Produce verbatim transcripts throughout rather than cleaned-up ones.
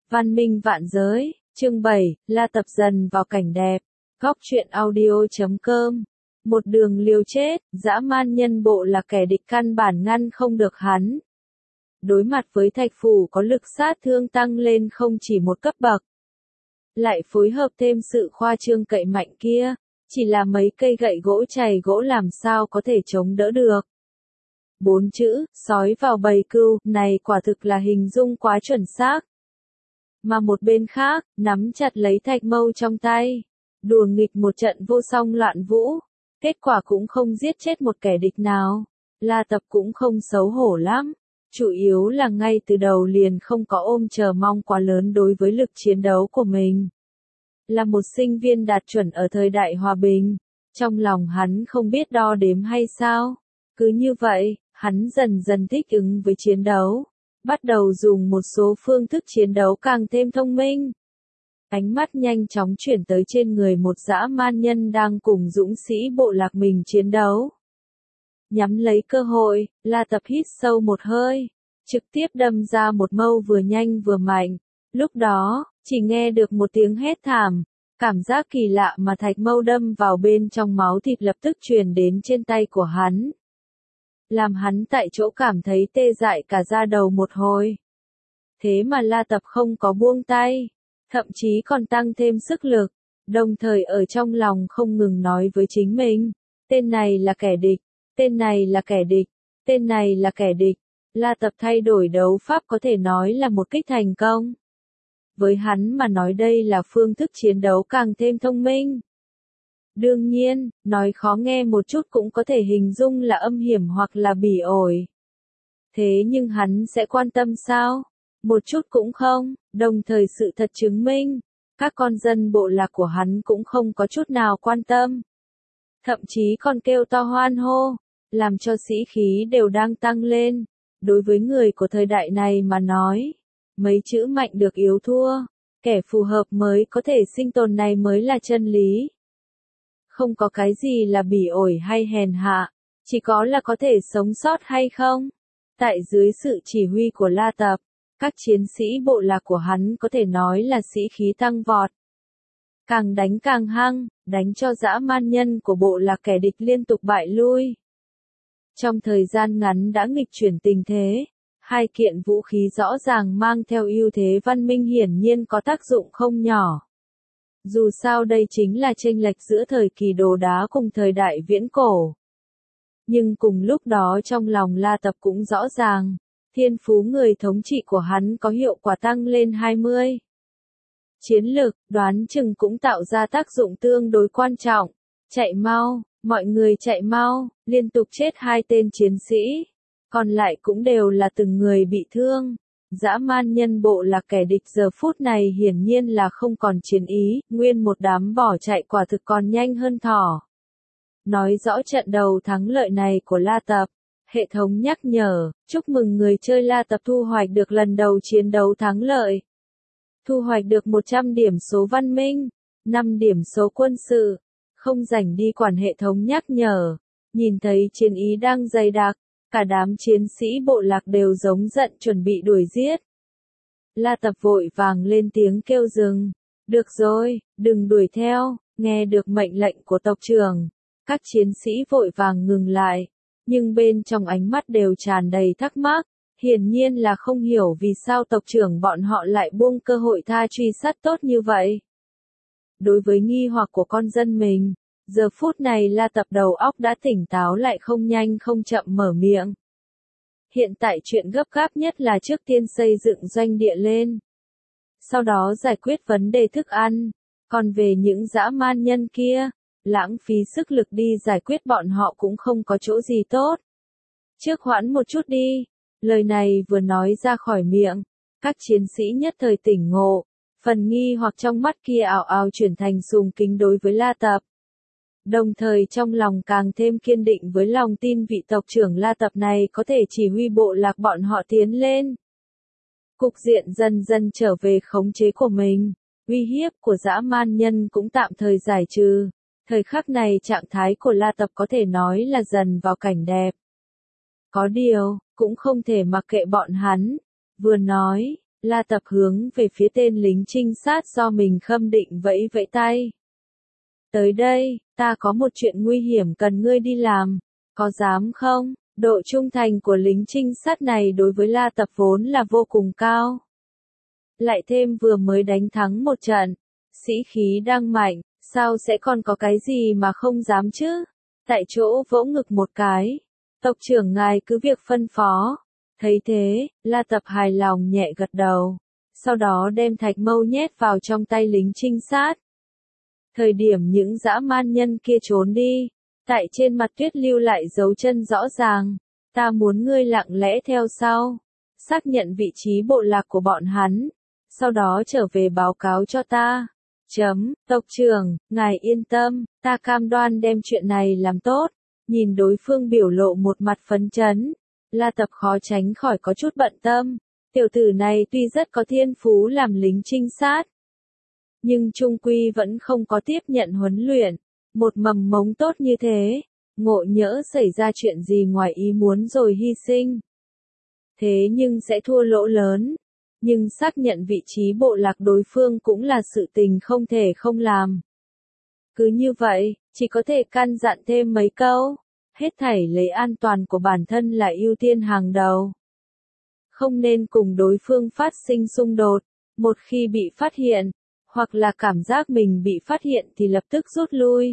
Văn minh vạn giới, chương bảy, La Tập dần vào cảnh đẹp. Góc truyện audio chấm com. Một đường liều chết, dã man nhân bộ là kẻ địch căn bản ngăn không được hắn. Đối mặt với thạch phủ có lực sát thương tăng lên không chỉ một cấp bậc. Lại phối hợp thêm sự khoa trương cậy mạnh kia, chỉ là mấy cây gậy gỗ chày gỗ làm sao có thể chống đỡ được. Bốn chữ, sói vào bầy cừu, này quả thực là hình dung quá chuẩn xác. Mà một bên khác, nắm chặt lấy thạch mâu trong tay, đùa nghịch một trận vô song loạn vũ, kết quả cũng không giết chết một kẻ địch nào. La Tập cũng không xấu hổ lắm, chủ yếu là ngay từ đầu liền không có ôm chờ mong quá lớn đối với lực chiến đấu của mình. Là một sinh viên đạt chuẩn ở thời đại hòa bình, trong lòng hắn không biết đo đếm hay sao. Cứ như vậy, hắn dần dần thích ứng với chiến đấu, bắt đầu dùng một số phương thức chiến đấu càng thêm thông minh. Ánh mắt nhanh chóng chuyển tới trên người một dã man nhân đang cùng dũng sĩ bộ lạc mình chiến đấu. Nhắm lấy cơ hội, La Tập hít sâu một hơi, trực tiếp đâm ra một mâu vừa nhanh vừa mạnh. Lúc đó, chỉ nghe được một tiếng hét thảm, cảm giác kỳ lạ mà thạch mâu đâm vào bên trong máu thịt lập tức truyền đến trên tay của hắn. Làm hắn tại chỗ cảm thấy tê dại cả da đầu một hồi. Thế mà La Tập không có buông tay, thậm chí còn tăng thêm sức lực, đồng thời ở trong lòng không ngừng nói với chính mình, tên này là kẻ địch, tên này là kẻ địch, tên này là kẻ địch. La Tập thay đổi đấu pháp có thể nói là một kích thành công. Với hắn mà nói đây là phương thức chiến đấu càng thêm thông minh. Đương nhiên, nói khó nghe một chút cũng có thể hình dung là âm hiểm hoặc là bỉ ổi. Thế nhưng hắn sẽ quan tâm sao? Một chút cũng không, đồng thời sự thật chứng minh, các con dân bộ lạc của hắn cũng không có chút nào quan tâm. Thậm chí còn kêu to hoan hô, làm cho sĩ khí đều đang tăng lên. Đối với người của thời đại này mà nói, mấy chữ mạnh được yếu thua, kẻ phù hợp mới có thể sinh tồn này mới là chân lý. Không có cái gì là bỉ ổi hay hèn hạ, chỉ có là có thể sống sót hay không. Tại dưới sự chỉ huy của La Tập, các chiến sĩ bộ lạc của hắn có thể nói là sĩ khí tăng vọt. Càng đánh càng hăng, đánh cho dã man nhân của bộ lạc kẻ địch liên tục bại lui. Trong thời gian ngắn đã nghịch chuyển tình thế, hai kiện vũ khí rõ ràng mang theo ưu thế văn minh hiển nhiên có tác dụng không nhỏ. Dù sao đây chính là chênh lệch giữa thời kỳ đồ đá cùng thời đại viễn cổ. Nhưng cùng lúc đó trong lòng La Tập cũng rõ ràng, thiên phú người thống trị của hắn có hiệu quả tăng lên hai mươi. Chiến lược, đoán chừng cũng tạo ra tác dụng tương đối quan trọng. Chạy mau, mọi người chạy mau, liên tục chết hai tên chiến sĩ. Còn lại cũng đều là từng người bị thương. Dã man nhân bộ là kẻ địch giờ phút này hiển nhiên là không còn chiến ý, nguyên một đám bỏ chạy quả thực còn nhanh hơn thỏ. Nói rõ trận đầu thắng lợi này của La Tập, hệ thống nhắc nhở, chúc mừng người chơi La Tập thu hoạch được lần đầu chiến đấu thắng lợi. Thu hoạch được một trăm điểm số văn minh, năm điểm số quân sự, không rảnh đi quản hệ thống nhắc nhở, nhìn thấy chiến ý đang dày đặc. Cả đám chiến sĩ bộ lạc đều giống giận chuẩn bị đuổi giết. La Tập vội vàng lên tiếng kêu dừng. Được rồi, đừng đuổi theo, nghe được mệnh lệnh của tộc trưởng. Các chiến sĩ vội vàng ngừng lại, nhưng bên trong ánh mắt đều tràn đầy thắc mắc. Hiển nhiên là không hiểu vì sao tộc trưởng bọn họ lại buông cơ hội tha truy sát tốt như vậy. Đối với nghi hoặc của con dân mình, giờ phút này La Tập đầu óc đã tỉnh táo lại không nhanh không chậm mở miệng. Hiện tại chuyện gấp gáp nhất là trước tiên xây dựng doanh địa lên. Sau đó giải quyết vấn đề thức ăn. Còn về những dã man nhân kia, lãng phí sức lực đi giải quyết bọn họ cũng không có chỗ gì tốt. Trước hoãn một chút đi. Lời này vừa nói ra khỏi miệng, các chiến sĩ nhất thời tỉnh ngộ. Phần nghi hoặc trong mắt kia ảo ảo chuyển thành sùng kính đối với La Tập. Đồng thời trong lòng càng thêm kiên định với lòng tin vị tộc trưởng La Tập này có thể chỉ huy bộ lạc bọn họ tiến lên. Cục diện dần dần trở về khống chế của mình, uy hiếp của dã man nhân cũng tạm thời giải trừ. Thời khắc này trạng thái của La Tập có thể nói là dần vào cảnh đẹp. Có điều, cũng không thể mặc kệ bọn hắn. Vừa nói, La Tập hướng về phía tên lính trinh sát do mình khâm định vẫy vẫy tay. Tới đây, ta có một chuyện nguy hiểm cần ngươi đi làm, có dám không? Độ trung thành của lính trinh sát này đối với La Tập vốn là vô cùng cao. Lại thêm vừa mới đánh thắng một trận, sĩ khí đang mạnh, sao sẽ còn có cái gì mà không dám chứ? Tại chỗ vỗ ngực một cái. Tộc trưởng ngài cứ việc phân phó. Thấy thế, La Tập hài lòng nhẹ gật đầu. Sau đó đem thạch mâu nhét vào trong tay lính trinh sát. Thời điểm những dã man nhân kia trốn đi, tại trên mặt tuyết lưu lại dấu chân rõ ràng. Ta muốn ngươi lặng lẽ theo sau, xác nhận vị trí bộ lạc của bọn hắn, sau đó trở về báo cáo cho ta. Chấm, tộc trưởng, ngài yên tâm, ta cam đoan đem chuyện này làm tốt. Nhìn đối phương biểu lộ một mặt phấn chấn, La Tập khó tránh khỏi có chút bận tâm. Tiểu tử này tuy rất có thiên phú làm lính trinh sát, nhưng trung quy vẫn không có tiếp nhận huấn luyện. Một mầm mống tốt như thế, ngộ nhỡ xảy ra chuyện gì ngoài ý muốn rồi hy sinh. Thế nhưng sẽ thua lỗ lớn. Nhưng xác nhận vị trí bộ lạc đối phương cũng là sự tình không thể không làm. Cứ như vậy, chỉ có thể căn dặn thêm mấy câu. Hết thảy lấy an toàn của bản thân là ưu tiên hàng đầu. Không nên cùng đối phương phát sinh xung đột. Một khi bị phát hiện, hoặc là cảm giác mình bị phát hiện thì lập tức rút lui.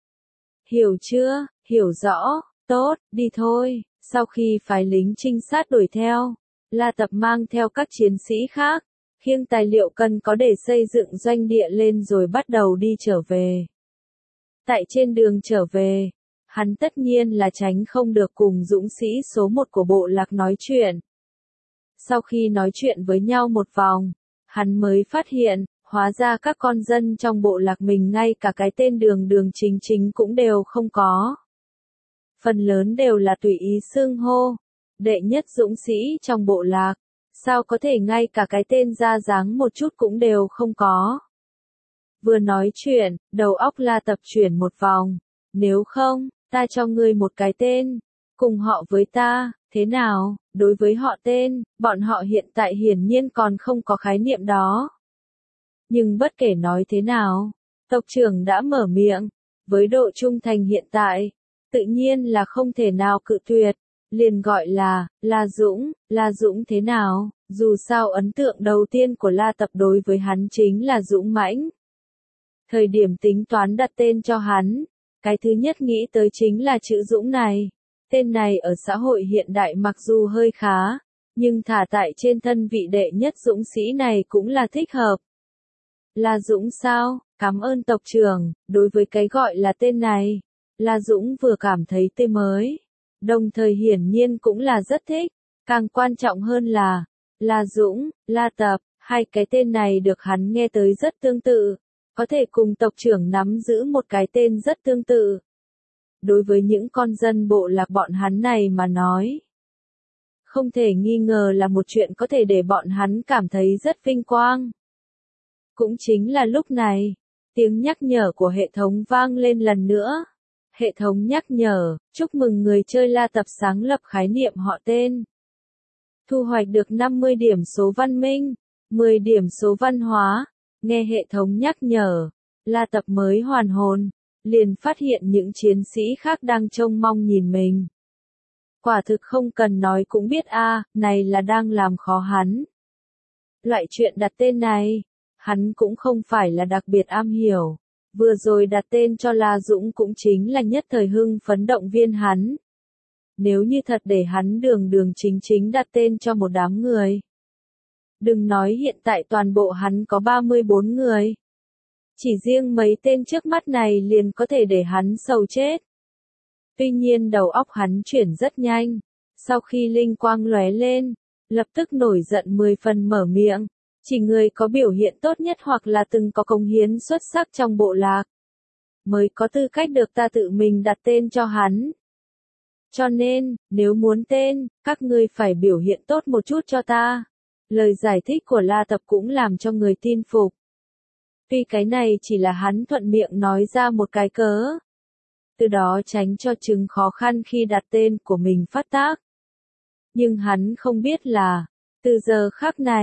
Hiểu chưa? Hiểu rõ. Tốt, đi thôi. Sau khi phái lính trinh sát đuổi theo, La Tập mang theo các chiến sĩ khác, khiêng tài liệu cần có để xây dựng doanh địa lên rồi bắt đầu đi trở về. Tại trên đường trở về, hắn tất nhiên là tránh không được cùng dũng sĩ số một của bộ lạc nói chuyện. Sau khi nói chuyện với nhau một vòng, hắn mới phát hiện, hóa ra các con dân trong bộ lạc mình ngay cả cái tên đường đường chính chính cũng đều không có. Phần lớn đều là tùy ý xưng hô. Đệ nhất dũng sĩ trong bộ lạc, sao có thể ngay cả cái tên ra dáng một chút cũng đều không có. Vừa nói chuyện, đầu óc La Tập chuyển một vòng. Nếu không, ta cho ngươi một cái tên, cùng họ với ta, thế nào? Đối với họ tên, bọn họ hiện tại hiển nhiên còn không có khái niệm đó. Nhưng bất kể nói thế nào, tộc trưởng đã mở miệng, với độ trung thành hiện tại, tự nhiên là không thể nào cự tuyệt. Liền gọi là, La Dũng, La Dũng thế nào? Dù sao ấn tượng đầu tiên của La Tập đối với hắn chính là dũng mãnh. Thời điểm tính toán đặt tên cho hắn, cái thứ nhất nghĩ tới chính là chữ Dũng này. Tên này ở xã hội hiện đại mặc dù hơi khá, nhưng thả tại trên thân vị đệ nhất dũng sĩ này cũng là thích hợp. La Dũng sao? Cảm ơn tộc trưởng, đối với cái gọi là tên này, La Dũng vừa cảm thấy tươi mới. Đồng thời hiển nhiên cũng là rất thích, càng quan trọng hơn là, La Dũng, La Tập, hai cái tên này được hắn nghe tới rất tương tự, có thể cùng tộc trưởng nắm giữ một cái tên rất tương tự. Đối với những con dân bộ lạc bọn hắn này mà nói, không thể nghi ngờ là một chuyện có thể để bọn hắn cảm thấy rất vinh quang. Cũng chính là lúc này, tiếng nhắc nhở của hệ thống vang lên lần nữa. Hệ thống nhắc nhở, chúc mừng người chơi La Tập sáng lập khái niệm họ tên. Thu hoạch được năm mươi điểm số văn minh, mười điểm số văn hóa. Nghe hệ thống nhắc nhở, La Tập mới hoàn hồn, liền phát hiện những chiến sĩ khác đang trông mong nhìn mình. Quả thực không cần nói cũng biết a, à, này là đang làm khó hắn. Loại chuyện đặt tên này, hắn cũng không phải là đặc biệt am hiểu. Vừa rồi đặt tên cho La Dũng cũng chính là nhất thời hưng phấn động viên hắn. Nếu như thật để hắn đường đường chính chính đặt tên cho một đám người. Đừng nói hiện tại toàn bộ hắn có ba mươi bốn người. Chỉ riêng mấy tên trước mắt này liền có thể để hắn sầu chết. Tuy nhiên đầu óc hắn chuyển rất nhanh. Sau khi linh quang lóe lên, lập tức nổi giận mười phần mở miệng. Chỉ người có biểu hiện tốt nhất hoặc là từng có công hiến xuất sắc trong bộ lạc, mới có tư cách được ta tự mình đặt tên cho hắn. Cho nên, nếu muốn tên, các ngươi phải biểu hiện tốt một chút cho ta. Lời giải thích của La Tập cũng làm cho người tin phục. Tuy cái này chỉ là hắn thuận miệng nói ra một cái cớ. Từ đó tránh cho chứng khó khăn khi đặt tên của mình phát tác. Nhưng hắn không biết là, từ giờ khắc này,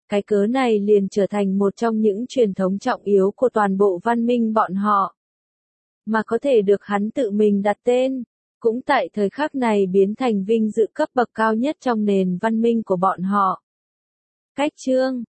Cái cớ này liền trở thành một trong những truyền thống trọng yếu của toàn bộ văn minh bọn họ. Mà có thể được hắn tự mình đặt tên, cũng tại thời khắc này biến thành vinh dự cấp bậc cao nhất trong nền văn minh của bọn họ. Cách chương